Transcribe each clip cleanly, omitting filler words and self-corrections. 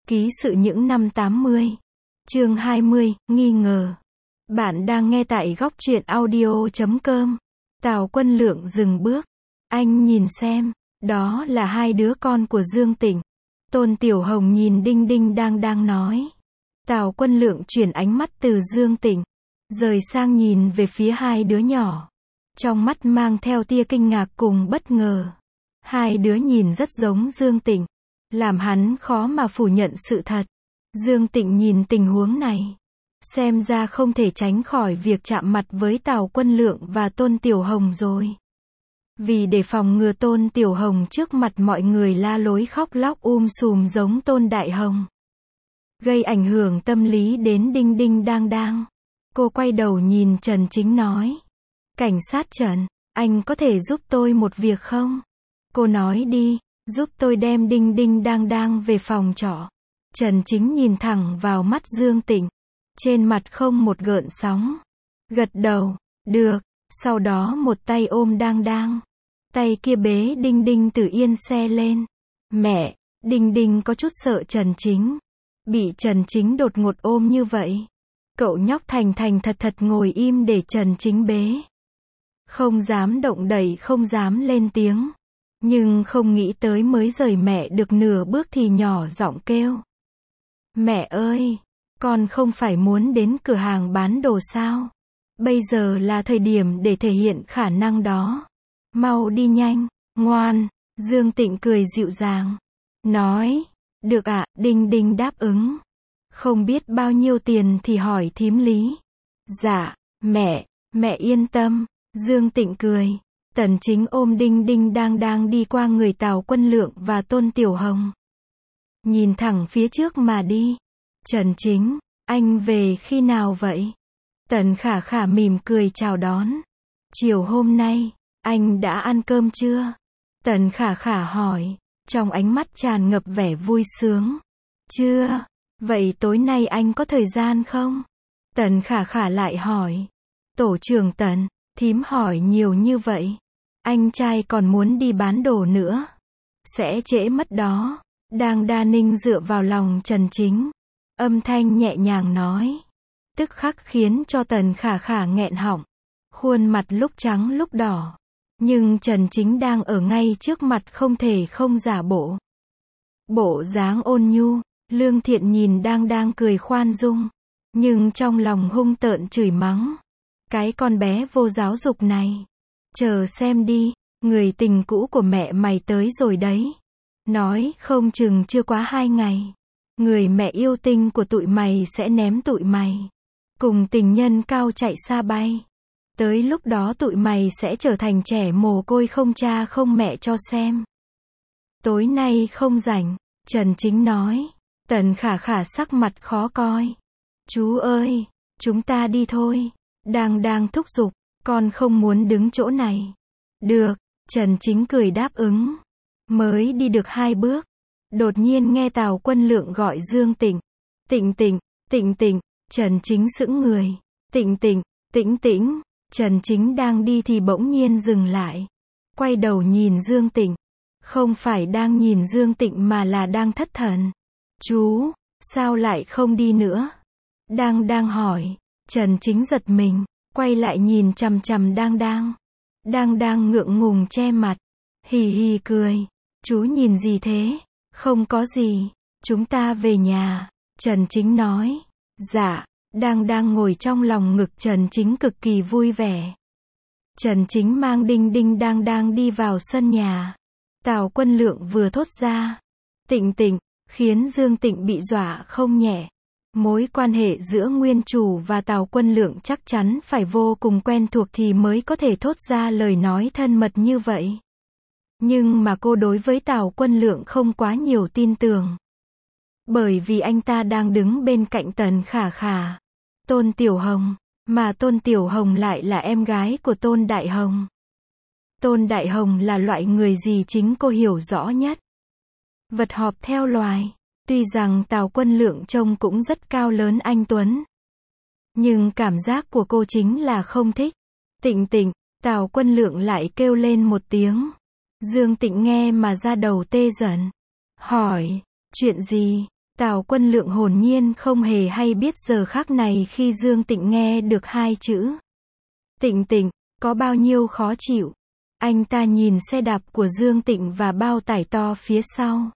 Ký sự những năm 80. Chương 20, nghi ngờ. Bạn đang nghe tại góc truyện audio.com. Tào Quân Lượng dừng bước. Anh nhìn xem, đó là hai đứa con của Dương Tịnh. Tôn Tiểu Hồng nhìn Đinh Đinh đang nói. Tào Quân Lượng chuyển ánh mắt từ Dương Tịnh, rời sang nhìn về phía hai đứa nhỏ. Trong mắt mang theo tia kinh ngạc cùng bất ngờ. Hai đứa nhìn rất giống Dương Tịnh, làm hắn khó mà phủ nhận sự thật. Dương Tịnh nhìn tình huống này, xem ra không thể tránh khỏi việc chạm mặt với Tào Quân Lượng và Tôn Tiểu Hồng rồi. Vì để phòng ngừa Tôn Tiểu Hồng trước mặt mọi người la lối khóc lóc sùm giống Tôn Đại Hồng, gây ảnh hưởng tâm lý đến Đinh Đinh đang. Cô quay đầu nhìn Trần Chính nói. Cảnh sát Trần, anh có thể giúp tôi một việc không? Cô nói đi, giúp tôi đem Đinh Đinh đang về phòng trọ. Trần Chính nhìn thẳng vào mắt Dương Tịnh, trên mặt không một gợn sóng. Gật đầu, được, sau đó một tay ôm đang. Tay kia bế Đinh Đinh từ yên xe lên. Mẹ, Đinh Đinh có chút sợ Trần Chính. Bị Trần Chính đột ngột ôm như vậy. Cậu nhóc thành thật ngồi im để Trần Chính bế. Không dám động đậy, không dám lên tiếng. Nhưng không nghĩ tới mới rời mẹ được nửa bước thì nhỏ giọng kêu. Mẹ ơi, con không phải muốn đến cửa hàng bán đồ sao? Bây giờ là thời điểm để thể hiện khả năng đó. Mau đi nhanh, ngoan. Dương Tịnh cười dịu dàng. Nói, được ạ, Đinh Đinh đáp ứng. Không biết bao nhiêu tiền thì hỏi thím Lý. Dạ, mẹ yên tâm. Dương Tịnh cười. Tần Chính ôm Đinh Đinh đang đi qua người Tào Quân Lượng và Tôn Tiểu Hồng. Nhìn thẳng phía trước mà đi. Trần Chính, anh về khi nào vậy? Tần Khả Khả mỉm cười chào đón. Chiều hôm nay, anh đã ăn cơm chưa? Tần Khả Khả hỏi, trong ánh mắt tràn ngập vẻ vui sướng. Chưa, vậy tối nay anh có thời gian không? Tần Khả Khả lại hỏi. Tổ trưởng Tần, thím hỏi nhiều như vậy. Anh trai còn muốn đi bán đồ nữa. Sẽ trễ mất đó. Đa Ninh dựa vào lòng Trần Chính. Âm thanh nhẹ nhàng nói. Tức khắc khiến cho Tần Khả Khả nghẹn họng. Khuôn mặt lúc trắng lúc đỏ. Nhưng Trần Chính đang ở ngay trước mặt không thể không giả bộ. Bộ dáng ôn nhu, lương thiện nhìn đang cười khoan dung. Nhưng trong lòng hung tợn chửi mắng. Cái con bé vô giáo dục này. Chờ xem đi, người tình cũ của mẹ mày tới rồi đấy. Nói không chừng chưa quá 2 ngày. Người mẹ yêu tinh của tụi mày sẽ ném tụi mày. Cùng tình nhân cao chạy xa bay. Tới lúc đó tụi mày sẽ trở thành trẻ mồ côi không cha không mẹ cho xem. Tối nay không rảnh, Trần Chính nói. Tần Khả Khả sắc mặt khó coi. Chú ơi, chúng ta đi thôi. Đang thúc giục, con không muốn đứng chỗ này. Được, Trần Chính cười đáp ứng. Mới đi được 2 bước. Đột nhiên nghe Tào Quân Lượng gọi Dương Tịnh. Tịnh, Trần Chính sững người. Tĩnh. Trần Chính đang đi thì bỗng nhiên dừng lại. Quay đầu nhìn Dương Tịnh. Không phải đang nhìn Dương Tịnh mà là đang thất thần. Chú, sao lại không đi nữa? Đang hỏi. Trần Chính giật mình, quay lại nhìn chằm đang. Đang ngượng ngùng che mặt. Hì cười. Chú nhìn gì thế? Không có gì. Chúng ta về nhà. Trần Chính nói. Dạ. Đang ngồi trong lòng ngực Trần Chính cực kỳ vui vẻ. Trần Chính mang Đinh Đinh đang đi vào sân nhà. Tào Quân Lượng vừa thốt ra. Tịnh, khiến Dương Tịnh bị dọa không nhẹ. Mối quan hệ giữa nguyên chủ và Tào Quân Lượng chắc chắn phải vô cùng quen thuộc thì mới có thể thốt ra lời nói thân mật như vậy. Nhưng mà cô đối với Tào Quân Lượng không quá nhiều tin tưởng. Bởi vì anh ta đang đứng bên cạnh Tần Khả Khả, Tôn Tiểu Hồng, mà Tôn Tiểu Hồng lại là em gái của Tôn Đại Hồng. Tôn Đại Hồng là loại người gì chính cô hiểu rõ nhất. Vật họp theo loài. Tuy rằng Tào Quân Lượng trông cũng rất cao lớn anh tuấn. Nhưng cảm giác của cô chính là không thích. Tịnh, Tào Quân Lượng lại kêu lên một tiếng. Dương Tịnh nghe mà da đầu tê dần. Hỏi, chuyện gì? Tào Quân Lượng hồn nhiên không hề hay biết giờ khắc này khi Dương Tịnh nghe được hai chữ. Tịnh Tịnh, có bao nhiêu khó chịu. Anh ta nhìn xe đạp của Dương Tịnh và bao tải to phía sau.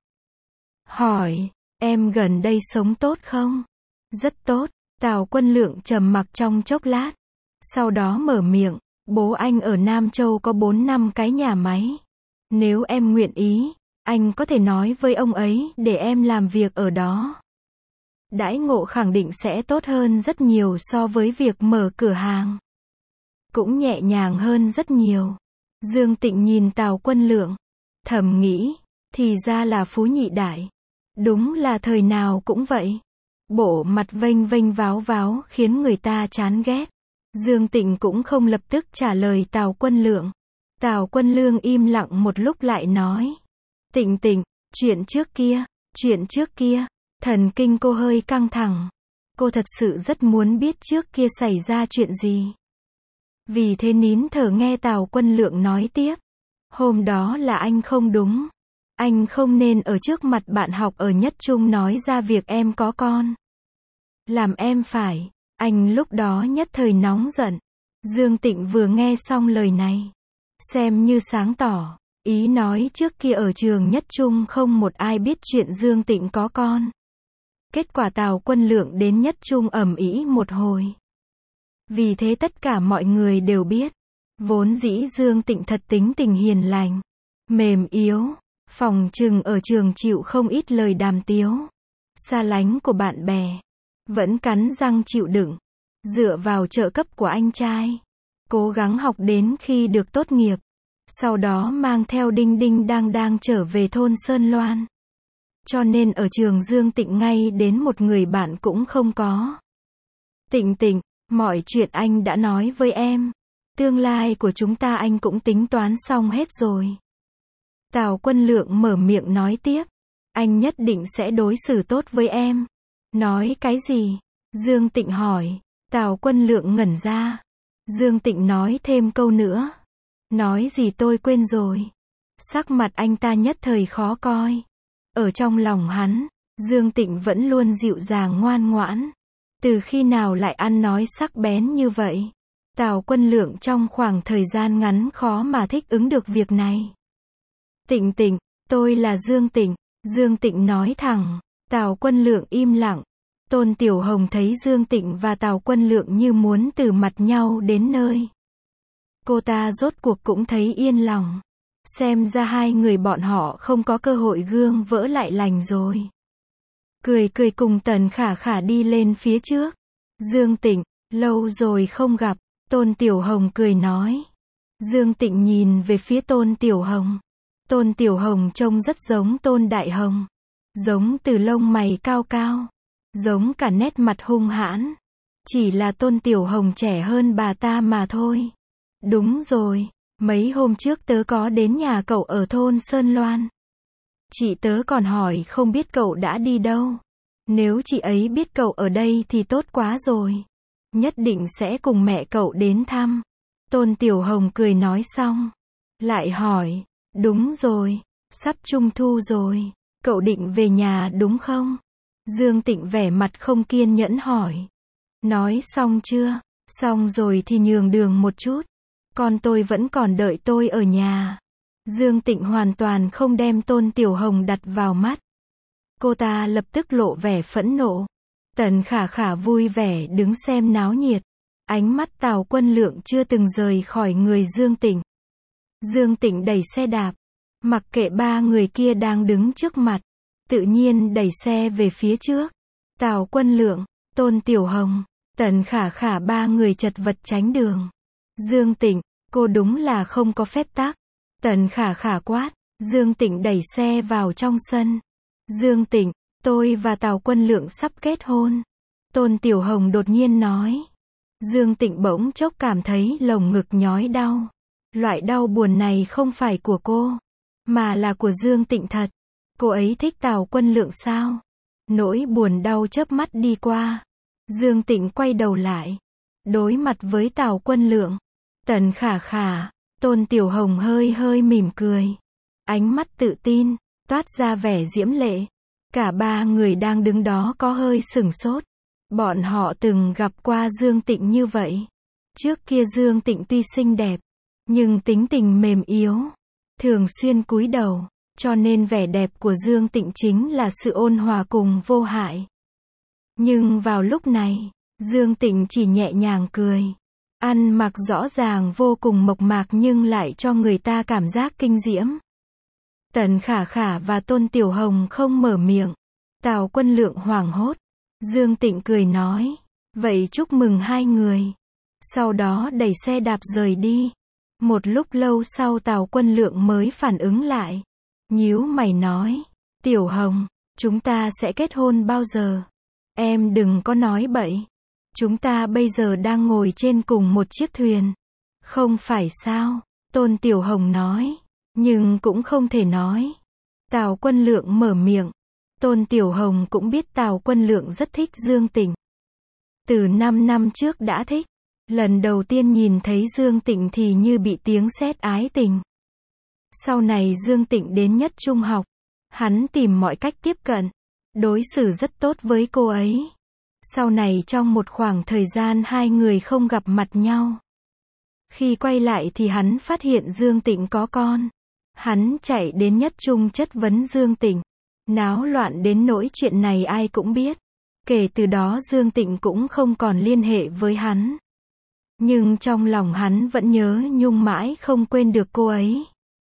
Hỏi, em gần đây sống tốt không? Rất tốt. Tào Quân Lượng trầm mặc trong chốc lát. Sau đó mở miệng, bố anh ở Nam Châu có 4-5 cái nhà máy. Nếu em nguyện ý, anh có thể nói với ông ấy để em làm việc ở đó. Đãi ngộ khẳng định sẽ tốt hơn rất nhiều so với việc mở cửa hàng. Cũng nhẹ nhàng hơn rất nhiều. Dương Tịnh nhìn Tào Quân Lượng, thầm nghĩ, thì ra là phú nhị đại. Đúng là thời nào cũng vậy. Bộ mặt vênh vênh váo váo khiến người ta chán ghét. Dương Tịnh cũng không lập tức trả lời Tào Quân Lượng. Tào Quân Lương im lặng một lúc lại nói. Tịnh Tịnh, chuyện trước kia, thần kinh cô hơi căng thẳng. Cô thật sự rất muốn biết trước kia xảy ra chuyện gì. Vì thế nín thở nghe Tào Quân Lượng nói tiếp. Hôm đó là anh không đúng. Anh không nên ở trước mặt bạn học ở Nhất Trung nói ra việc em có con. Làm em phải. Anh lúc đó nhất thời nóng giận. Dương Tịnh vừa nghe xong lời này, xem như sáng tỏ. Ý nói trước kia ở trường Nhất Trung không một ai biết chuyện Dương Tịnh có con. Kết quả Tào Quân Lượng đến Nhất Trung ầm ĩ một hồi. Vì thế tất cả mọi người đều biết. Vốn dĩ Dương Tịnh thật tính tình hiền lành, mềm yếu, phòng chừng ở trường chịu không ít lời đàm tiếu, xa lánh của bạn bè. Vẫn cắn răng chịu đựng, dựa vào trợ cấp của anh trai, cố gắng học đến khi được tốt nghiệp. Sau đó mang theo đinh đinh đang trở về thôn Sơn Loan. Cho nên ở trường Dương Tịnh ngay đến một người bạn cũng không có. Tịnh Tịnh, mọi chuyện anh đã nói với em. Tương lai của chúng ta anh cũng tính toán xong hết rồi. Tào Quân Lượng mở miệng nói tiếp. Anh nhất định sẽ đối xử tốt với em. Nói cái gì? Dương Tịnh hỏi. Tào Quân Lượng ngẩn ra. Dương Tịnh nói thêm câu nữa. Nói gì tôi quên rồi. Sắc mặt anh ta nhất thời khó coi. Ở trong lòng hắn, Dương Tịnh vẫn luôn dịu dàng ngoan ngoãn. Từ khi nào lại ăn nói sắc bén như vậy? Tào Quân Lượng trong khoảng thời gian ngắn khó mà thích ứng được việc này. Tịnh Tịnh, tôi là Dương Tịnh. Dương Tịnh nói thẳng. Tào Quân Lượng im lặng. Tôn Tiểu Hồng thấy Dương Tịnh và Tào Quân Lượng như muốn từ mặt nhau đến nơi. Cô ta rốt cuộc cũng thấy yên lòng. Xem ra hai người bọn họ không có cơ hội gương vỡ lại lành rồi. Cười cười cùng Tần Khả Khả đi lên phía trước. Dương Tịnh, lâu rồi không gặp. Tôn Tiểu Hồng cười nói. Dương Tịnh nhìn về phía Tôn Tiểu Hồng. Tôn Tiểu Hồng trông rất giống Tôn Đại Hồng. Giống từ lông mày cao cao. Giống cả nét mặt hung hãn. Chỉ là Tôn Tiểu Hồng trẻ hơn bà ta mà thôi. Đúng rồi, mấy hôm trước tớ có đến nhà cậu ở thôn Sơn Loan. Chị tớ còn hỏi không biết cậu đã đi đâu. Nếu chị ấy biết cậu ở đây thì tốt quá rồi. Nhất định sẽ cùng mẹ cậu đến thăm. Tôn Tiểu Hồng cười nói xong. Lại hỏi, đúng rồi, sắp Trung thu rồi. Cậu định về nhà đúng không? Dương Tịnh vẻ mặt không kiên nhẫn hỏi. Nói xong chưa? Xong rồi thì nhường đường một chút. Con tôi vẫn còn đợi tôi ở nhà. Dương Tịnh hoàn toàn không đem Tôn Tiểu Hồng đặt vào mắt. Cô ta lập tức lộ vẻ phẫn nộ. Tần Khả Khả vui vẻ đứng xem náo nhiệt. Ánh mắt Tào Quân Lượng chưa từng rời khỏi người Dương Tịnh. Dương Tịnh đẩy xe đạp. Mặc kệ ba người kia đang đứng trước mặt. Tự nhiên đẩy xe về phía trước. Tào Quân Lượng, Tôn Tiểu Hồng, Tần Khả Khả ba người chật vật tránh đường. Dương Tịnh, cô đúng là không có phép tắc. Tần Khả Khả quát. Dương Tịnh đẩy xe vào trong sân. Dương Tịnh, tôi và Tào Quân Lượng sắp kết hôn. Tôn Tiểu Hồng đột nhiên nói. Dương Tịnh bỗng chốc cảm thấy lồng ngực nhói đau. Loại đau buồn này không phải của cô, mà là của Dương Tịnh thật. Cô ấy thích Tào Quân Lượng sao? Nỗi buồn đau chớp mắt đi qua. Dương Tịnh quay đầu lại. Đối mặt với Tào Quân Lượng. Tần Khả Khả, Tôn Tiểu Hồng hơi hơi mỉm cười. Ánh mắt tự tin, toát ra vẻ diễm lệ. Cả ba người đang đứng đó có hơi sửng sốt. Bọn họ từng gặp qua Dương Tịnh như vậy. Trước kia Dương Tịnh tuy xinh đẹp, nhưng tính tình mềm yếu, thường xuyên cúi đầu, cho nên vẻ đẹp của Dương Tịnh chính là sự ôn hòa cùng vô hại. Nhưng vào lúc này, Dương Tịnh chỉ nhẹ nhàng cười. Ăn mặc rõ ràng vô cùng mộc mạc nhưng lại cho người ta cảm giác kinh diễm. Tần Khả Khả và Tôn Tiểu Hồng không mở miệng. Tào Quân Lượng hoảng hốt. Dương Tịnh cười nói, vậy chúc mừng hai người. Sau đó đẩy xe đạp rời đi. Một lúc lâu sau Tào Quân Lượng mới phản ứng lại. Nhíu mày nói, Tiểu Hồng, chúng ta sẽ kết hôn bao giờ? Em đừng có nói bậy. Chúng ta bây giờ đang ngồi trên cùng một chiếc thuyền. Không phải sao? Tôn Tiểu Hồng nói. Nhưng cũng không thể nói. Tào Quân Lượng mở miệng. Tôn Tiểu Hồng cũng biết Tào Quân Lượng rất thích Dương Tịnh. Từ 5 năm trước đã thích. Lần đầu tiên nhìn thấy Dương Tịnh thì như bị tiếng sét ái tình. Sau này Dương Tịnh đến nhất trung học. Hắn tìm mọi cách tiếp cận. Đối xử rất tốt với cô ấy. Sau này trong một khoảng thời gian hai người không gặp mặt nhau. Khi quay lại thì hắn phát hiện Dương Tịnh có con. Hắn chạy đến nhất trung chất vấn Dương Tịnh. Náo loạn đến nỗi chuyện này ai cũng biết. Kể từ đó Dương Tịnh cũng không còn liên hệ với hắn. Nhưng trong lòng hắn vẫn nhớ nhung mãi không quên được cô ấy.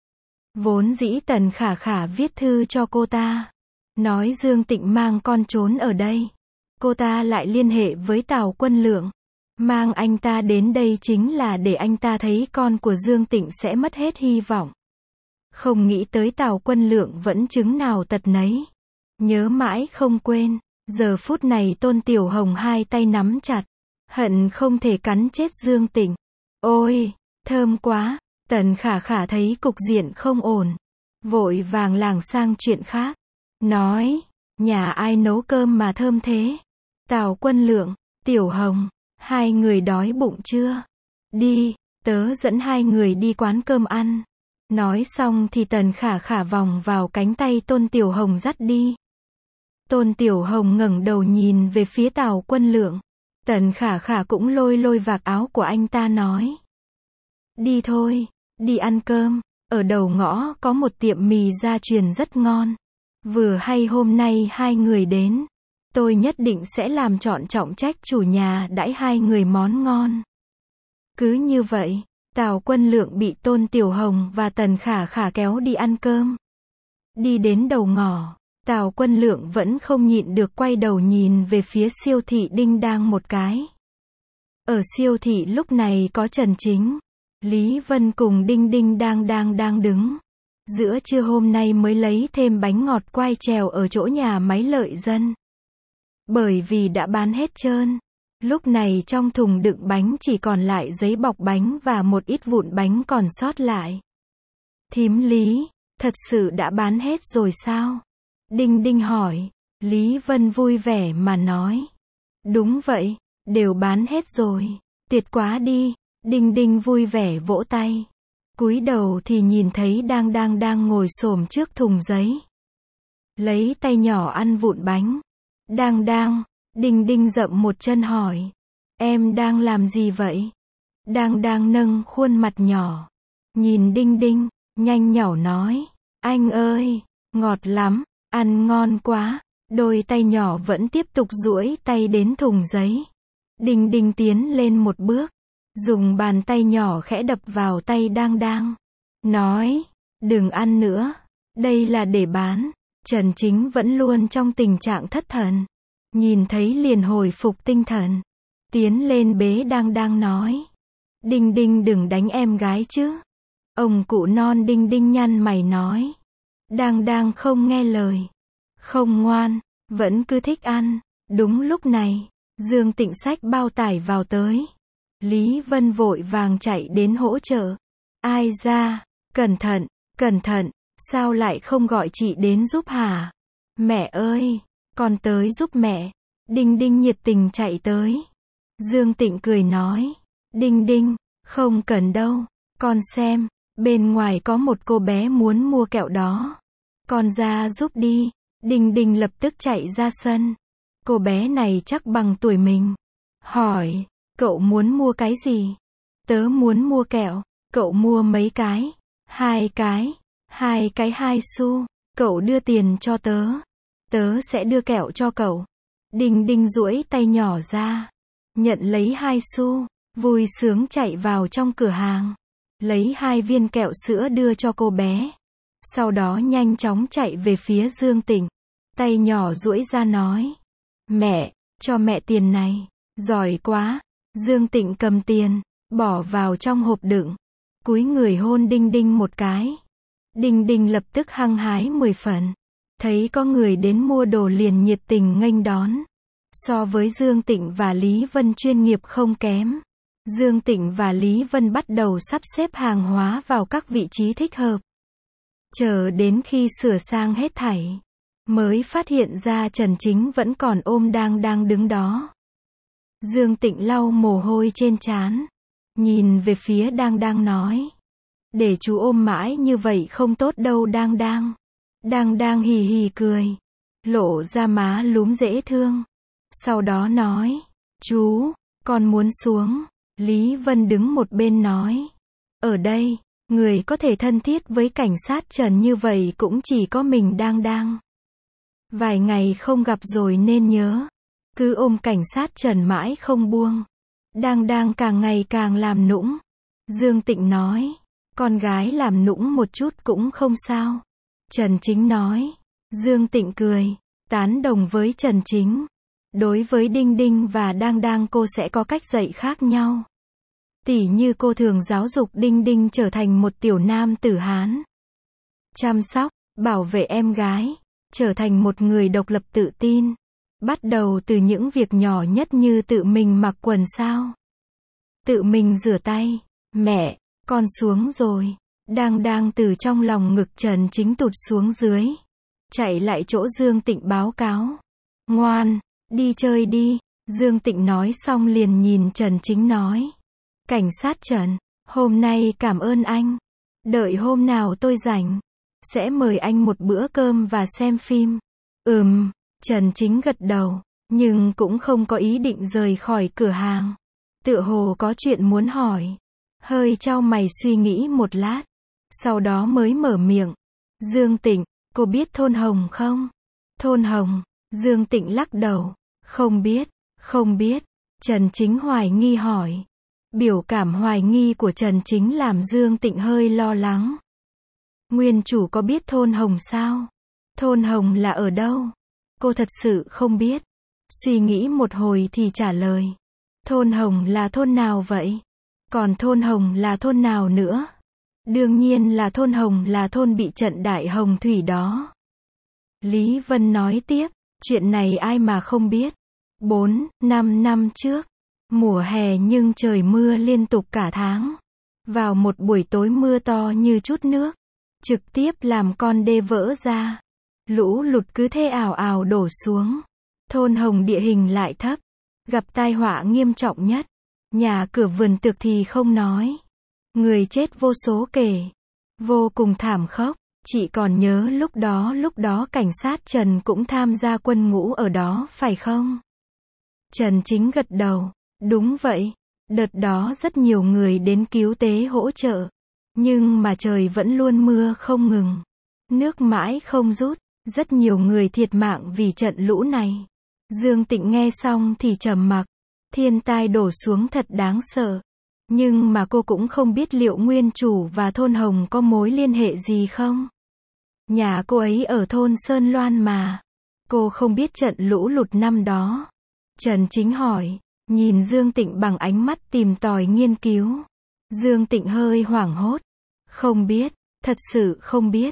Vốn dĩ Tần Khả Khả viết thư cho cô ta. Nói Dương Tịnh mang con trốn ở đây. Cô ta lại liên hệ với Tào Quân Lượng. Mang anh ta đến đây chính là để anh ta thấy con của Dương Tịnh sẽ mất hết hy vọng. Không nghĩ tới Tào Quân Lượng vẫn chứng nào tật nấy. Nhớ mãi không quên. Giờ phút này Tôn Tiểu Hồng hai tay nắm chặt. Hận không thể cắn chết Dương Tịnh. Ôi, thơm quá. Tần Khả Khả thấy cục diện không ổn. Vội vàng lảng sang chuyện khác. Nói, nhà ai nấu cơm mà thơm thế? Tào Quân Lượng, Tiểu Hồng, hai người đói bụng chưa? Đi, tớ dẫn hai người đi quán cơm ăn. Nói xong thì Tần Khả Khả vòng vào cánh tay Tôn Tiểu Hồng dắt đi. Tôn Tiểu Hồng ngẩng đầu nhìn về phía Tào Quân Lượng. Tần Khả Khả cũng lôi lôi vạt áo của anh ta nói. Đi thôi, đi ăn cơm. Ở đầu ngõ có một tiệm mì gia truyền rất ngon. Vừa hay hôm nay hai người đến. Tôi nhất định sẽ làm trọn trọng trách chủ nhà đãi hai người món ngon. Cứ như vậy, Tào Quân Lượng bị Tôn Tiểu Hồng và Tần Khả Khả kéo đi ăn cơm. Đi đến đầu ngõ, Tào Quân Lượng vẫn không nhịn được quay đầu nhìn về phía siêu thị Đinh Đang một cái. Ở siêu thị lúc này có Trần Chính, Lý Vân cùng Đinh Đinh đang đứng. Giữa trưa hôm nay mới lấy thêm bánh ngọt quai trèo ở chỗ nhà máy lợi dân. Bởi vì đã bán hết trơn. Lúc này trong thùng đựng bánh chỉ còn lại giấy bọc bánh và một ít vụn bánh còn sót lại. Thím Lý, thật sự đã bán hết rồi sao? Đinh Đinh hỏi. Lý Vân vui vẻ mà nói. Đúng vậy, đều bán hết rồi. Tuyệt quá đi. Đinh Đinh vui vẻ vỗ tay. Cúi đầu thì nhìn thấy đang ngồi xổm trước thùng giấy. Lấy tay nhỏ ăn vụn bánh. Đinh Đinh dậm một chân hỏi. Em đang làm gì vậy? Đang nâng khuôn mặt nhỏ. Nhìn Đinh Đinh, nhanh nhảu nói. Anh ơi, ngọt lắm, ăn ngon quá. Đôi tay nhỏ vẫn tiếp tục duỗi tay đến thùng giấy. Đinh Đinh tiến lên một bước. Dùng bàn tay nhỏ khẽ đập vào tay đang. Nói, đừng ăn nữa. Đây là để bán. Trần Chính vẫn luôn trong tình trạng thất thần. Nhìn thấy liền hồi phục tinh thần. Tiến lên bế đang nói. Đinh Đinh đừng đánh em gái chứ. Ông cụ non Đinh Đinh nhăn mày nói. Đang không nghe lời. Không ngoan, vẫn cứ thích ăn. Đúng lúc này, Dương Tịnh xách bao tải vào tới. Lý Vân vội vàng chạy đến hỗ trợ. Ai ra, cẩn thận, sao lại không gọi chị đến giúp hả? Mẹ ơi, con tới giúp mẹ. Đinh Đinh nhiệt tình chạy tới. Dương Tịnh cười nói. Đinh Đinh, không cần đâu, con xem, bên ngoài có một cô bé muốn mua kẹo đó. Con ra giúp đi. Đinh Đinh lập tức chạy ra sân. Cô bé này chắc bằng tuổi mình. Hỏi, cậu muốn mua cái gì? Tớ muốn mua kẹo. Cậu mua mấy cái? 2 cái. 2 cái 2 xu. Cậu đưa tiền cho tớ. Tớ sẽ đưa kẹo cho cậu. Đinh Đinh duỗi tay nhỏ ra. Nhận lấy 2 xu. Vui sướng chạy vào trong cửa hàng. Lấy 2 viên kẹo sữa đưa cho cô bé. Sau đó nhanh chóng chạy về phía Dương Tịnh. Tay nhỏ duỗi ra nói. Mẹ, cho mẹ tiền này. Giỏi quá. Dương Tịnh cầm tiền, bỏ vào trong hộp đựng. Cúi người hôn Đinh Đinh một cái. Đinh Đinh lập tức hăng hái 10 phần. Thấy có người đến mua đồ liền nhiệt tình nghênh đón. So với Dương Tịnh và Lý Vân chuyên nghiệp không kém. Dương Tịnh và Lý Vân bắt đầu sắp xếp hàng hóa vào các vị trí thích hợp. Chờ đến khi sửa sang hết thảy, mới phát hiện ra Trần Chính vẫn còn ôm đang đứng đó. Dương Tịnh lau mồ hôi trên trán, nhìn về phía đang nói. Để chú ôm mãi như vậy không tốt đâu đang. Đang hì hì cười, lộ ra má lúm dễ thương. Sau đó nói, chú, con muốn xuống. Lý Vân đứng một bên nói. Ở đây, người có thể thân thiết với cảnh sát Trần như vậy cũng chỉ có mình đang. Vài ngày không gặp rồi nên nhớ. Cứ ôm cảnh sát Trần mãi không buông. Đang càng ngày càng làm nũng. Dương Tịnh nói. Con gái làm nũng một chút cũng không sao. Trần Chính nói. Dương Tịnh cười, tán đồng với Trần Chính. Đối với Đinh Đinh và đang cô sẽ có cách dạy khác nhau. Tỉ như cô thường giáo dục Đinh Đinh trở thành một tiểu nam tử Hán. Chăm sóc, bảo vệ em gái. Trở thành một người độc lập tự tin. Bắt đầu từ những việc nhỏ nhất như tự mình mặc quần sao. Tự mình rửa tay. Mẹ, con xuống rồi. Đang từ trong lòng ngực Trần Chính tụt xuống dưới. Chạy lại chỗ Dương Tịnh báo cáo. Ngoan, đi chơi đi. Dương Tịnh nói xong liền nhìn Trần Chính nói. Cảnh sát Trần, hôm nay cảm ơn anh. Đợi hôm nào tôi rảnh, sẽ mời anh một bữa cơm và xem phim. Trần Chính gật đầu, nhưng cũng không có ý định rời khỏi cửa hàng. Tựa hồ có chuyện muốn hỏi. Hơi chau mày suy nghĩ một lát. Sau đó mới mở miệng. Dương Tịnh, cô biết Thôn Hồng không? Thôn Hồng, Dương Tịnh lắc đầu. Không biết. Trần Chính hoài nghi hỏi. Biểu cảm hoài nghi của Trần Chính làm Dương Tịnh hơi lo lắng. Nguyên chủ có biết Thôn Hồng sao? Thôn Hồng là ở đâu? Cô thật sự không biết. Suy nghĩ một hồi thì trả lời. Thôn Hồng là thôn nào vậy? Còn Thôn Hồng là thôn nào nữa? Đương nhiên là Thôn Hồng là thôn bị trận đại hồng thủy đó. Lý Vân nói tiếp, chuyện này ai mà không biết. 4-5 năm trước, mùa hè nhưng trời mưa liên tục cả tháng. Vào một buổi tối mưa to như chút nước, trực tiếp làm con đê vỡ ra. Lũ lụt cứ thế ào ào đổ xuống. Thôn Hồng địa hình lại thấp, gặp tai họa nghiêm trọng nhất. Nhà cửa vườn tược thì không nói. Người chết vô số kể. Vô cùng thảm khốc. Chị còn nhớ lúc đó cảnh sát Trần cũng tham gia quân ngũ ở đó phải không? Trần Chính gật đầu. Đúng vậy. Đợt đó rất nhiều người đến cứu tế hỗ trợ. Nhưng mà trời vẫn luôn mưa không ngừng. Nước mãi không rút. Rất nhiều người thiệt mạng vì trận lũ này. Dương Tịnh nghe xong thì trầm mặc. Thiên tai đổ xuống thật đáng sợ. Nhưng mà cô cũng không biết liệu nguyên chủ và Thôn Hồng có mối liên hệ gì không? Nhà cô ấy ở thôn Sơn Loan mà. Cô không biết trận lũ lụt năm đó. Trần Chính hỏi, nhìn Dương Tịnh bằng ánh mắt tìm tòi nghiên cứu. Dương Tịnh hơi hoảng hốt. Không biết, thật sự không biết.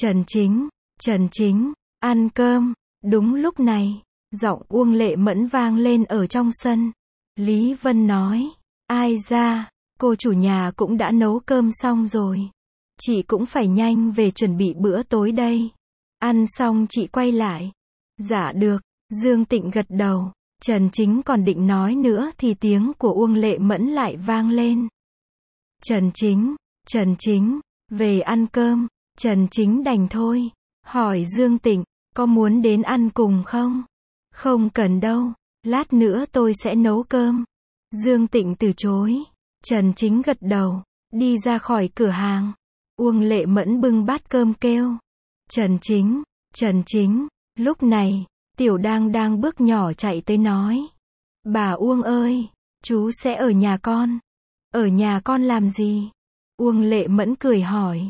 Trần Chính, ăn cơm. Đúng lúc này, giọng Uông Lệ Mẫn vang lên ở trong sân. Lý Vân nói, ai ra, cô chủ nhà cũng đã nấu cơm xong rồi. Chị cũng phải nhanh về chuẩn bị bữa tối đây. Ăn xong chị quay lại. Dạ được, Dương Tịnh gật đầu. Trần Chính còn định nói nữa thì tiếng của Uông Lệ Mẫn lại vang lên. Trần Chính, về ăn cơm. Trần Chính đành thôi. Hỏi Dương Tịnh, Có muốn đến ăn cùng không? Không cần đâu, lát nữa tôi sẽ nấu cơm. Dương Tịnh từ chối. Trần Chính gật đầu, đi ra khỏi cửa hàng. Uông Lệ Mẫn bưng bát cơm kêu. Trần Chính, lúc này, Tiểu đang bước nhỏ chạy tới nói. Bà Uông ơi, chú sẽ ở nhà con. Ở nhà con làm gì? Uông Lệ Mẫn cười hỏi.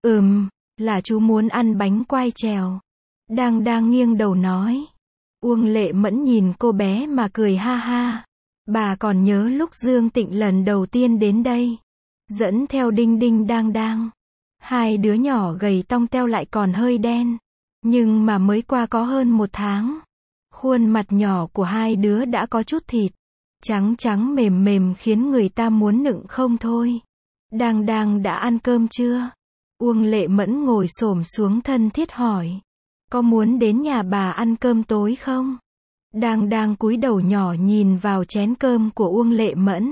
Là chú muốn ăn bánh quai trèo. Đang nghiêng đầu nói. Uông Lệ Mẫn nhìn cô bé mà cười ha ha. Bà còn nhớ lúc Dương Tịnh lần đầu tiên đến đây. Dẫn theo Đinh Đinh đang. Hai đứa nhỏ gầy tong teo lại còn hơi đen. Nhưng mà mới qua có hơn 1 tháng. Khuôn mặt nhỏ của hai đứa đã có chút thịt. Trắng mềm khiến người ta muốn nựng không thôi. Đang đã ăn cơm chưa? Uông Lệ Mẫn ngồi xổm xuống thân thiết hỏi. Có muốn đến nhà bà ăn cơm tối không? Đang cúi đầu nhỏ nhìn vào chén cơm của Uông Lệ Mẫn.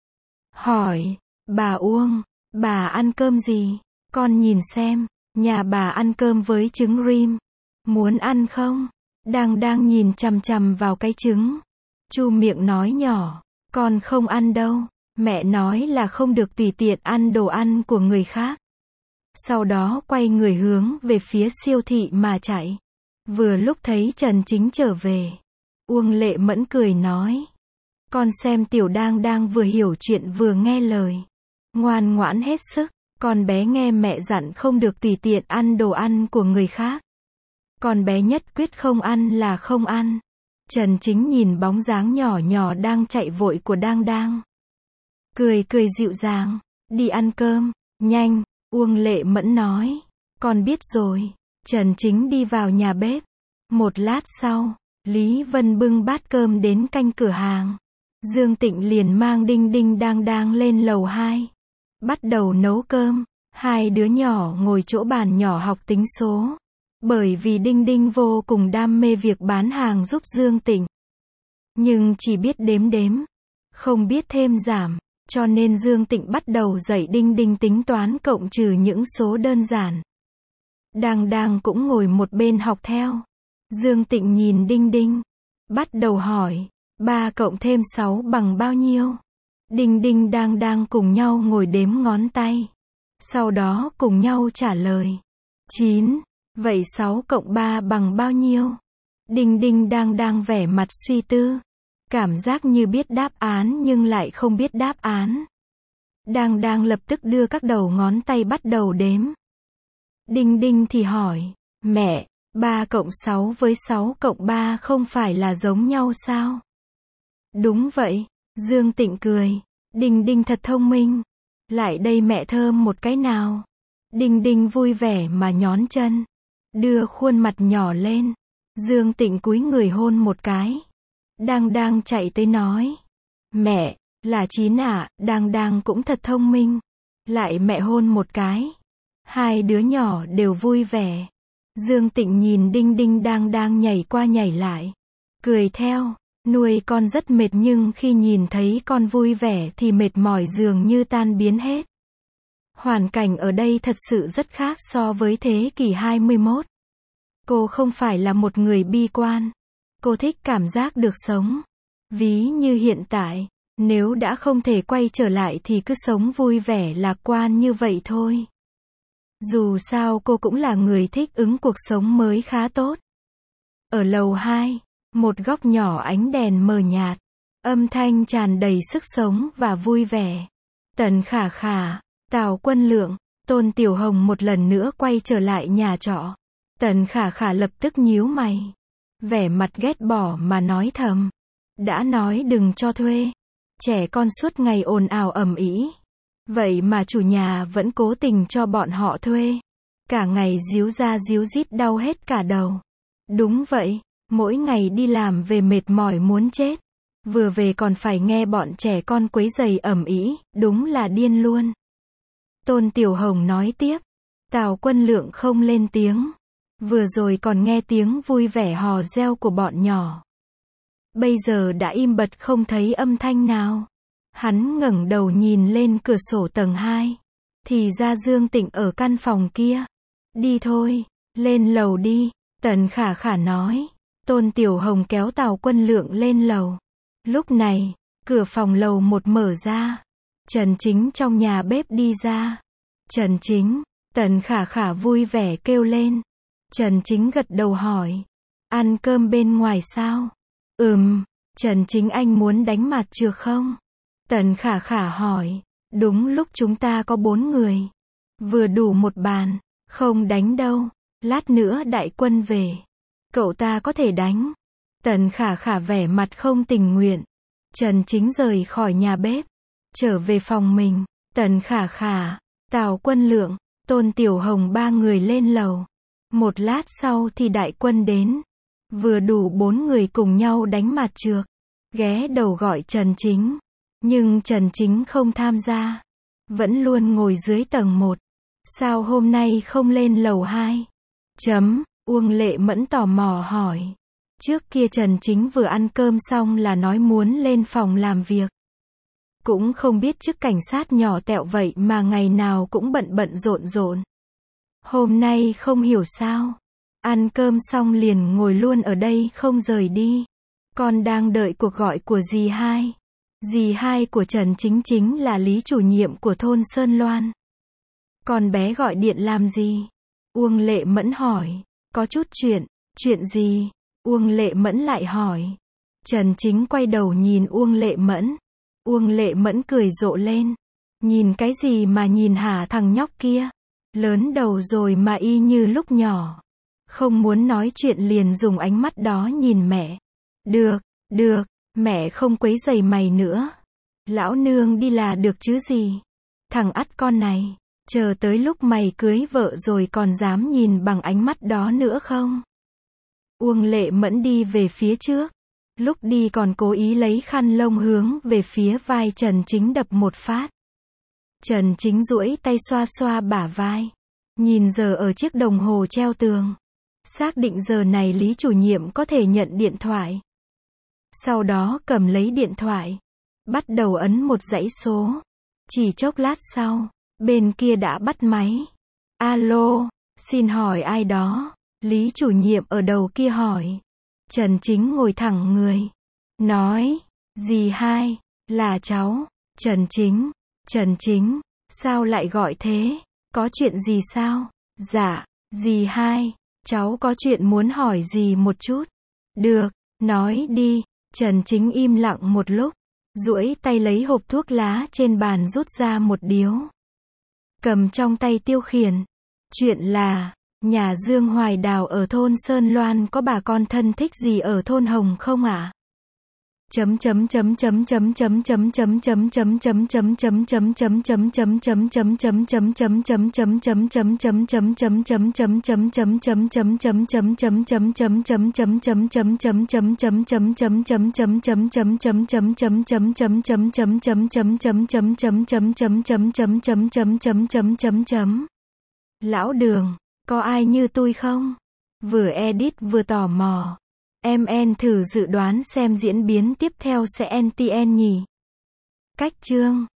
Hỏi, bà Uông, bà ăn cơm gì? Con nhìn xem, nhà bà ăn cơm với trứng rim. Muốn ăn không? Đang nhìn chằm vào cái trứng. Chu miệng nói nhỏ, con không ăn đâu. Mẹ nói là không được tùy tiện ăn đồ ăn của người khác. Sau đó quay người hướng về phía siêu thị mà chạy. Vừa lúc thấy Trần Chính trở về. Uông Lệ Mẫn cười nói. Con xem Tiểu đang vừa hiểu chuyện vừa nghe lời. Ngoan ngoãn hết sức. Con bé nghe mẹ dặn không được tùy tiện ăn đồ ăn của người khác. Con bé nhất quyết không ăn là không ăn. Trần Chính nhìn bóng dáng nhỏ đang chạy vội của đang. Cười dịu dàng. Đi ăn cơm, nhanh, Uông Lệ Mẫn nói. Con biết rồi. Trần Chính đi vào nhà bếp. Một lát sau, Lý Vân bưng bát cơm đến canh cửa hàng. Dương Tịnh liền mang Đinh đang lên lầu 2. Bắt đầu nấu cơm. Hai đứa nhỏ ngồi chỗ bàn nhỏ học tính số. Bởi vì Đinh vô cùng đam mê việc bán hàng giúp Dương Tịnh. Nhưng chỉ biết đếm, không biết thêm giảm. Cho nên Dương Tịnh bắt đầu dạy Đinh tính toán cộng trừ những số đơn giản. Đang cũng ngồi một bên học theo. Dương Tịnh nhìn Đinh. Bắt đầu hỏi. 3 cộng thêm 6 bằng bao nhiêu? Đinh đang cùng nhau ngồi đếm ngón tay. Sau đó cùng nhau trả lời. 9. Vậy 6 cộng 3 bằng bao nhiêu? Đinh đang vẻ mặt suy tư. Cảm giác như biết đáp án nhưng lại không biết đáp án. Đang lập tức đưa các đầu ngón tay bắt đầu đếm. Đinh thì hỏi. Mẹ, 3 cộng 6 với 6 cộng 3 không phải là giống nhau sao? Đúng vậy. Dương Tịnh cười. Đinh thật thông minh. Lại đây mẹ thơm một cái nào. Đinh vui vẻ mà nhón chân. Đưa khuôn mặt nhỏ lên. Dương Tịnh cúi người hôn một cái. Đang chạy tới nói. Mẹ, là 9 à? Đang cũng thật thông minh. Lại mẹ hôn một cái. Hai đứa nhỏ đều vui vẻ. Dương Tịnh nhìn Đinh đang nhảy qua nhảy lại. Cười theo. Nuôi con rất mệt nhưng khi nhìn thấy con vui vẻ thì mệt mỏi dường như tan biến hết. Hoàn cảnh ở đây thật sự rất khác so với thế kỷ 21. Cô không phải là một người bi quan. Cô thích cảm giác được sống. Ví như hiện tại, nếu đã không thể quay trở lại thì cứ sống vui vẻ lạc quan như vậy thôi. Dù sao cô cũng là người thích ứng cuộc sống mới khá tốt. Ở lầu 2, một góc nhỏ ánh đèn mờ nhạt. Âm thanh tràn đầy sức sống và vui vẻ. Tần Khả Khả, Tào Quân Lượng, Tôn Tiểu Hồng một lần nữa quay trở lại nhà trọ. Tần Khả Khả lập tức nhíu mày. Vẻ mặt ghét bỏ mà nói thầm. Đã nói đừng cho thuê. Trẻ con suốt ngày ồn ào ầm ĩ. Vậy mà chủ nhà vẫn cố tình cho bọn họ thuê. Cả ngày díu ra díu dít đau hết cả đầu. Đúng vậy, mỗi ngày đi làm về mệt mỏi muốn chết. Vừa về còn phải nghe bọn trẻ con quấy rầy ầm ĩ, đúng là điên luôn. Tôn Tiểu Hồng nói tiếp. Tào Quân Lượng không lên tiếng. Vừa rồi còn nghe tiếng vui vẻ hò reo của bọn nhỏ. Bây giờ đã im bặt không thấy âm thanh nào. Hắn ngẩng đầu nhìn lên cửa sổ tầng 2. Thì ra Dương Tịnh ở căn phòng kia. Đi thôi, lên lầu đi. Tần Khả Khả nói. Tôn Tiểu Hồng kéo Tào Quân Lượng lên lầu. Lúc này, cửa phòng lầu 1 mở ra. Trần Chính trong nhà bếp đi ra. Trần Chính, Tần Khả Khả vui vẻ kêu lên. Trần Chính gật đầu hỏi. Ăn cơm bên ngoài sao? Trần Chính anh muốn đánh mặt trược không? Tần Khả Khả hỏi. Đúng lúc chúng ta có 4 người. Vừa đủ một bàn. Không đánh đâu. Lát nữa đại quân về. Cậu ta có thể đánh. Tần Khả Khả vẻ mặt không tình nguyện. Trần Chính rời khỏi nhà bếp. Trở về phòng mình. Tần Khả Khả, Tào Quân Lượng, Tôn Tiểu Hồng 3 người lên lầu. Một lát sau thì đại quân đến. Vừa đủ 4 người cùng nhau đánh mặt trược. Ghé đầu gọi Trần Chính. Nhưng Trần Chính không tham gia. Vẫn luôn ngồi dưới tầng 1. Sao hôm nay không lên lầu 2? Uông Lệ Mẫn tò mò hỏi. Trước kia Trần Chính vừa ăn cơm xong là nói muốn lên phòng làm việc. Cũng không biết chức cảnh sát nhỏ tẹo vậy mà ngày nào cũng bận rộn rộn. Hôm nay không hiểu sao. Ăn cơm xong liền ngồi luôn ở đây không rời đi. Con đang đợi cuộc gọi của dì hai. Dì hai của Trần Chính chính là lý chủ nhiệm của thôn Sơn Loan. Con bé gọi điện làm gì? Uông Lệ Mẫn hỏi. Có chút chuyện gì? Uông Lệ Mẫn lại hỏi. Trần Chính quay đầu nhìn Uông Lệ Mẫn. Uông Lệ Mẫn cười rộ lên. Nhìn cái gì mà nhìn hả thằng nhóc kia? Lớn đầu rồi mà y như lúc nhỏ. Không muốn nói chuyện liền dùng ánh mắt đó nhìn mẹ. Được, mẹ không quấy rầy mày nữa. Lão nương đi là được chứ gì. Thằng ắt con này, chờ tới lúc mày cưới vợ rồi còn dám nhìn bằng ánh mắt đó nữa không? Uông Lệ Mẫn đi về phía trước. Lúc đi còn cố ý lấy khăn lông hướng về phía vai Trần Chính đập một phát. Trần Chính duỗi tay xoa xoa bả vai. Nhìn giờ ở chiếc đồng hồ treo tường. Xác định giờ này lý chủ nhiệm có thể nhận điện thoại. Sau đó cầm lấy điện thoại. Bắt đầu ấn một dãy số. Chỉ chốc lát sau, bên kia đã bắt máy. Alo, xin hỏi ai đó? Lý chủ nhiệm ở đầu kia hỏi. Trần Chính ngồi thẳng người. Nói, dì hai, là cháu. Trần Chính, sao lại gọi thế? Có chuyện gì sao? Dạ, dì hai, cháu có chuyện muốn hỏi dì một chút. Được, nói đi. Trần Chính im lặng một lúc. Duỗi tay lấy hộp thuốc lá trên bàn rút ra một điếu. Cầm trong tay tiêu khiển. Chuyện là, nhà Dương Hoài Đào ở thôn Sơn Loan có bà con thân thích gì ở thôn Hồng không ạ? Lão Đường, có ai như tôi không? Vừa edit vừa tò mò. Em thử dự đoán xem diễn biến tiếp theo sẽ NTN nhỉ? Cách chương